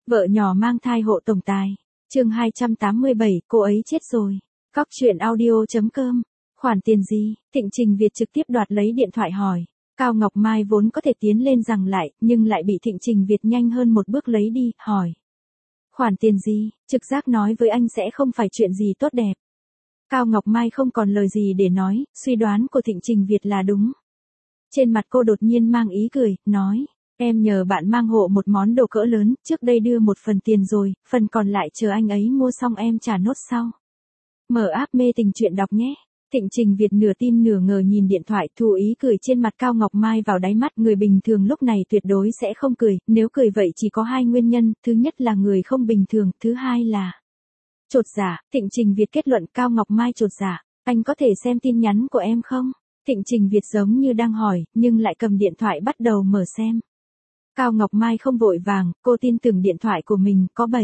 Vợ nhỏ mang thai hộ tổng tài. Chương 287, cô ấy chết rồi. Cóc truyện audio.com. Khoản tiền gì? Thịnh Trình Việt trực tiếp đoạt lấy điện thoại hỏi. Cao Ngọc Mai vốn có thể tiến lên giằng lại, nhưng lại bị Thịnh Trình Việt nhanh hơn một bước lấy đi, hỏi. Khoản tiền gì? Trực giác nói với anh sẽ không phải chuyện gì tốt đẹp. Cao Ngọc Mai không còn lời gì để nói, suy đoán của Thịnh Trình Việt là đúng. Trên mặt cô đột nhiên mang ý cười, nói. Em nhờ bạn mang hộ một món đồ cỡ lớn, trước đây đưa một phần tiền rồi, phần còn lại chờ anh ấy mua xong em trả nốt sau. Mở app mê tình truyện đọc nhé. Thịnh Trình Việt nửa tin nửa ngờ nhìn điện thoại, thu ý cười trên mặt Cao Ngọc Mai vào đáy mắt. Người bình thường lúc này tuyệt đối sẽ không cười, nếu cười vậy chỉ có hai nguyên nhân, thứ nhất là người không bình thường, thứ hai là chột dạ. Thịnh Trình Việt kết luận Cao Ngọc Mai chột dạ. Anh có thể xem tin nhắn của em không? Thịnh Trình Việt giống như đang hỏi, nhưng lại cầm điện thoại bắt đầu mở xem. Cao Ngọc Mai không vội vàng, cô tin tưởng điện thoại của mình có 7,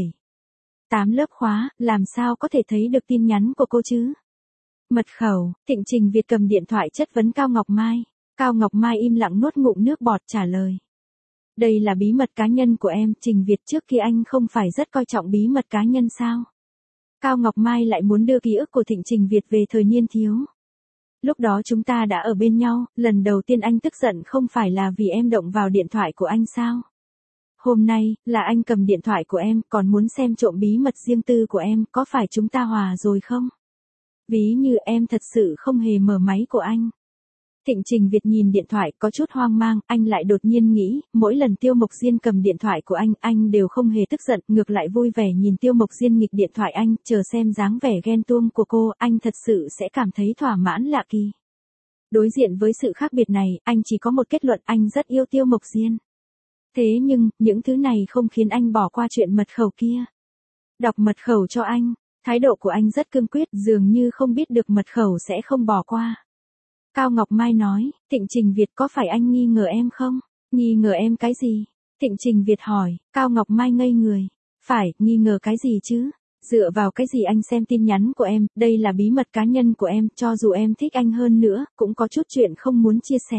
8 lớp khóa, làm sao có thể thấy được tin nhắn của cô chứ? Mật khẩu. Thịnh Trình Việt cầm điện thoại chất vấn Cao Ngọc Mai. Cao Ngọc Mai im lặng nuốt ngụm nước bọt trả lời. Đây là bí mật cá nhân của em, Trình Việt, trước khi anh không phải rất coi trọng bí mật cá nhân sao? Cao Ngọc Mai lại muốn đưa ký ức của Thịnh Trình Việt về thời niên thiếu. Lúc đó chúng ta đã ở bên nhau, lần đầu tiên anh tức giận không phải là vì em động vào điện thoại của anh sao? Hôm nay, là anh cầm điện thoại của em, còn muốn xem trộm bí mật riêng tư của em, có phải chúng ta hòa rồi không? Ví như em thật sự không hề mở máy của anh. Thịnh Trình Việt nhìn điện thoại có chút hoang mang, anh lại đột nhiên nghĩ, mỗi lần Tiêu Mộc Diên cầm điện thoại của anh đều không hề tức giận, ngược lại vui vẻ nhìn Tiêu Mộc Diên nghịch điện thoại anh, chờ xem dáng vẻ ghen tuông của cô, anh thật sự sẽ cảm thấy thỏa mãn lạ kỳ. Đối diện với sự khác biệt này, anh chỉ có một kết luận, anh rất yêu Tiêu Mộc Diên. Thế nhưng, những thứ này không khiến anh bỏ qua chuyện mật khẩu kia. Đọc mật khẩu cho anh, thái độ của anh rất cương quyết, dường như không biết được mật khẩu sẽ không bỏ qua. Cao Ngọc Mai nói, Thịnh Trình Việt, có phải anh nghi ngờ em không? Nghi ngờ em cái gì? Thịnh Trình Việt hỏi. Cao Ngọc Mai ngây người. Phải, nghi ngờ cái gì chứ? Dựa vào cái gì anh xem tin nhắn của em, đây là bí mật cá nhân của em, cho dù em thích anh hơn nữa, cũng có chút chuyện không muốn chia sẻ.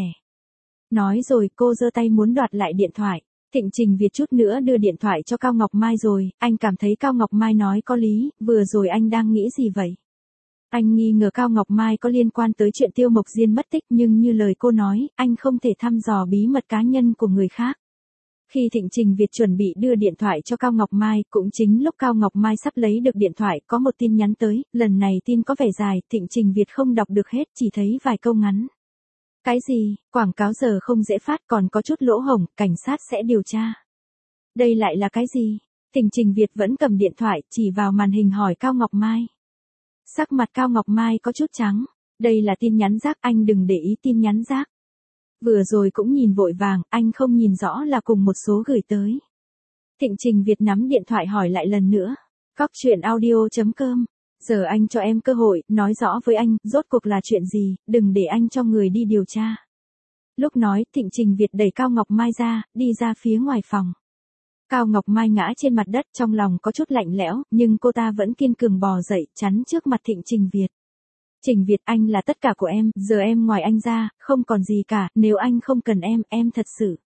Nói rồi cô giơ tay muốn đoạt lại điện thoại. Thịnh Trình Việt chút nữa đưa điện thoại cho Cao Ngọc Mai rồi, anh cảm thấy Cao Ngọc Mai nói có lý, vừa rồi anh đang nghĩ gì vậy? Anh nghi ngờ Cao Ngọc Mai có liên quan tới chuyện Tiêu Mộc Diên mất tích, nhưng như lời cô nói, anh không thể thăm dò bí mật cá nhân của người khác. Khi Thịnh Trình Việt chuẩn bị đưa điện thoại cho Cao Ngọc Mai, cũng chính lúc Cao Ngọc Mai sắp lấy được điện thoại, có một tin nhắn tới, lần này tin có vẻ dài, Thịnh Trình Việt không đọc được hết, chỉ thấy vài câu ngắn. Cái gì? Quảng cáo giờ không dễ phát, còn có chút lỗ hổng, cảnh sát sẽ điều tra. Đây lại là cái gì? Thịnh Trình Việt vẫn cầm điện thoại, chỉ vào màn hình hỏi Cao Ngọc Mai. Sắc mặt Cao Ngọc Mai có chút trắng. Đây là tin nhắn rác, anh đừng để ý tin nhắn rác. Vừa rồi cũng nhìn vội vàng, anh không nhìn rõ là cùng một số gửi tới. Thịnh Trình Việt nắm điện thoại hỏi lại lần nữa. Cóc truyện audio.com. Giờ anh cho em cơ hội, nói rõ với anh, rốt cuộc là chuyện gì, đừng để anh cho người đi điều tra. Lúc nói, Thịnh Trình Việt đẩy Cao Ngọc Mai ra, đi ra phía ngoài phòng. Cao Ngọc Mai ngã trên mặt đất, trong lòng có chút lạnh lẽo, nhưng cô ta vẫn kiên cường bò dậy, chắn trước mặt Thịnh Trình Việt. Trình Việt, anh là tất cả của em, giờ em ngoài anh ra, không còn gì cả, nếu anh không cần em thật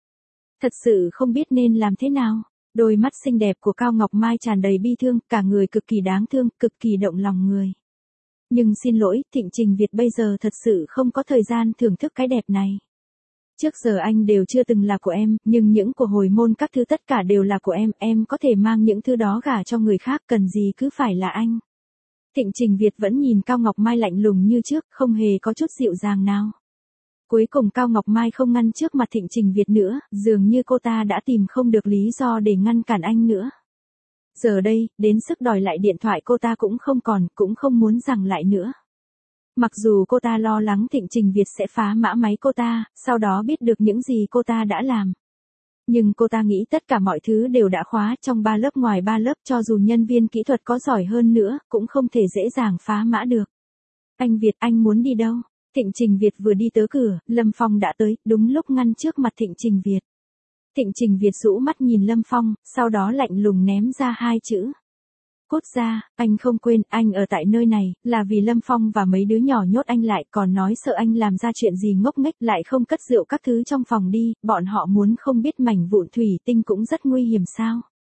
sự không biết nên làm thế nào. Đôi mắt xinh đẹp của Cao Ngọc Mai tràn đầy bi thương, cả người cực kỳ đáng thương, cực kỳ động lòng người. Nhưng xin lỗi, Thịnh Trình Việt bây giờ thật sự không có thời gian thưởng thức cái đẹp này. Trước giờ anh đều chưa từng là của em, nhưng những của hồi môn các thứ tất cả đều là của em có thể mang những thứ đó gả cho người khác, cần gì cứ phải là anh. Thịnh Trình Việt vẫn nhìn Cao Ngọc Mai lạnh lùng như trước, không hề có chút dịu dàng nào. Cuối cùng Cao Ngọc Mai không ngăn trước mặt Thịnh Trình Việt nữa, dường như cô ta đã tìm không được lý do để ngăn cản anh nữa. Giờ đây, đến sức đòi lại điện thoại cô ta cũng không còn, cũng không muốn giằng lại nữa. Mặc dù cô ta lo lắng Thịnh Trình Việt sẽ phá mã máy cô ta, sau đó biết được những gì cô ta đã làm. Nhưng cô ta nghĩ tất cả mọi thứ đều đã khóa trong 3 lớp, ngoài 3 lớp, cho dù nhân viên kỹ thuật có giỏi hơn nữa, cũng không thể dễ dàng phá mã được. Anh Việt, anh muốn đi đâu? Thịnh Trình Việt vừa đi tới cửa, Lâm Phong đã tới, đúng lúc ngăn trước mặt Thịnh Trình Việt. Thịnh Trình Việt rũ mắt nhìn Lâm Phong, sau đó lạnh lùng ném ra 2 chữ. Cút ra, anh không quên, anh ở tại nơi này, là vì Lâm Phong và mấy đứa nhỏ nhốt anh lại, còn nói sợ anh làm ra chuyện gì ngốc nghếch, lại không cất rượu các thứ trong phòng đi, bọn họ muốn không biết mảnh vụn thủy tinh cũng rất nguy hiểm sao.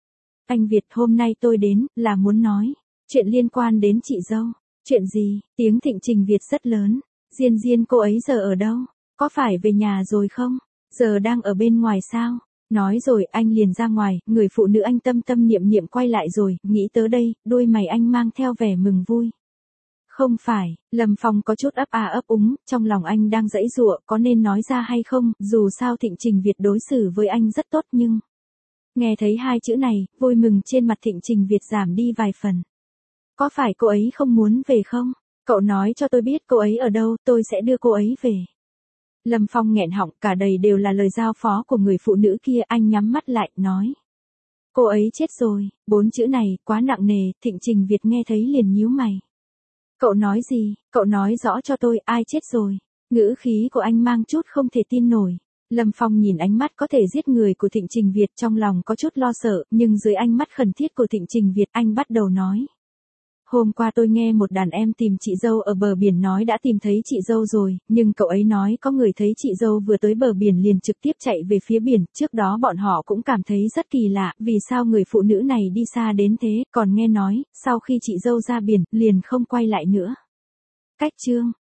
Anh Việt, hôm nay tôi đến, là muốn nói. Chuyện liên quan đến chị dâu. Chuyện gì? Tiếng Thịnh Trình Việt rất lớn. Diên Diên cô ấy giờ ở đâu? Có phải về nhà rồi không? Giờ đang ở bên ngoài sao? Nói rồi anh liền ra ngoài, người phụ nữ anh tâm tâm niệm niệm quay lại rồi, nghĩ tới đây, đôi mày anh mang theo vẻ mừng vui. Không phải, Lâm Phong có chút ấp a ấp úng, trong lòng anh đang giãy giụa, có nên nói ra hay không, dù sao Thịnh Trình Việt đối xử với anh rất tốt nhưng... Nghe thấy hai chữ này, vui mừng trên mặt Thịnh Trình Việt giảm đi vài phần. Có phải cô ấy không muốn về không? Cậu nói cho tôi biết cô ấy ở đâu, tôi sẽ đưa cô ấy về. Lâm Phong nghẹn họng, cả đầy đều là lời giao phó của người phụ nữ kia, anh nhắm mắt lại, nói. Cô ấy chết rồi, 4 chữ này, quá nặng nề, Thịnh Trình Việt nghe thấy liền nhíu mày. Cậu nói gì, cậu nói rõ cho tôi, ai chết rồi? Ngữ khí của anh mang chút không thể tin nổi. Lâm Phong nhìn ánh mắt có thể giết người của Thịnh Trình Việt, trong lòng có chút lo sợ, nhưng dưới ánh mắt khẩn thiết của Thịnh Trình Việt, anh bắt đầu nói. Hôm qua tôi nghe một đàn em tìm chị dâu ở bờ biển nói đã tìm thấy chị dâu rồi, nhưng cậu ấy nói có người thấy chị dâu vừa tới bờ biển liền trực tiếp chạy về phía biển, trước đó bọn họ cũng cảm thấy rất kỳ lạ, vì sao người phụ nữ này đi xa đến thế, còn nghe nói, sau khi chị dâu ra biển, liền không quay lại nữa. Cách chương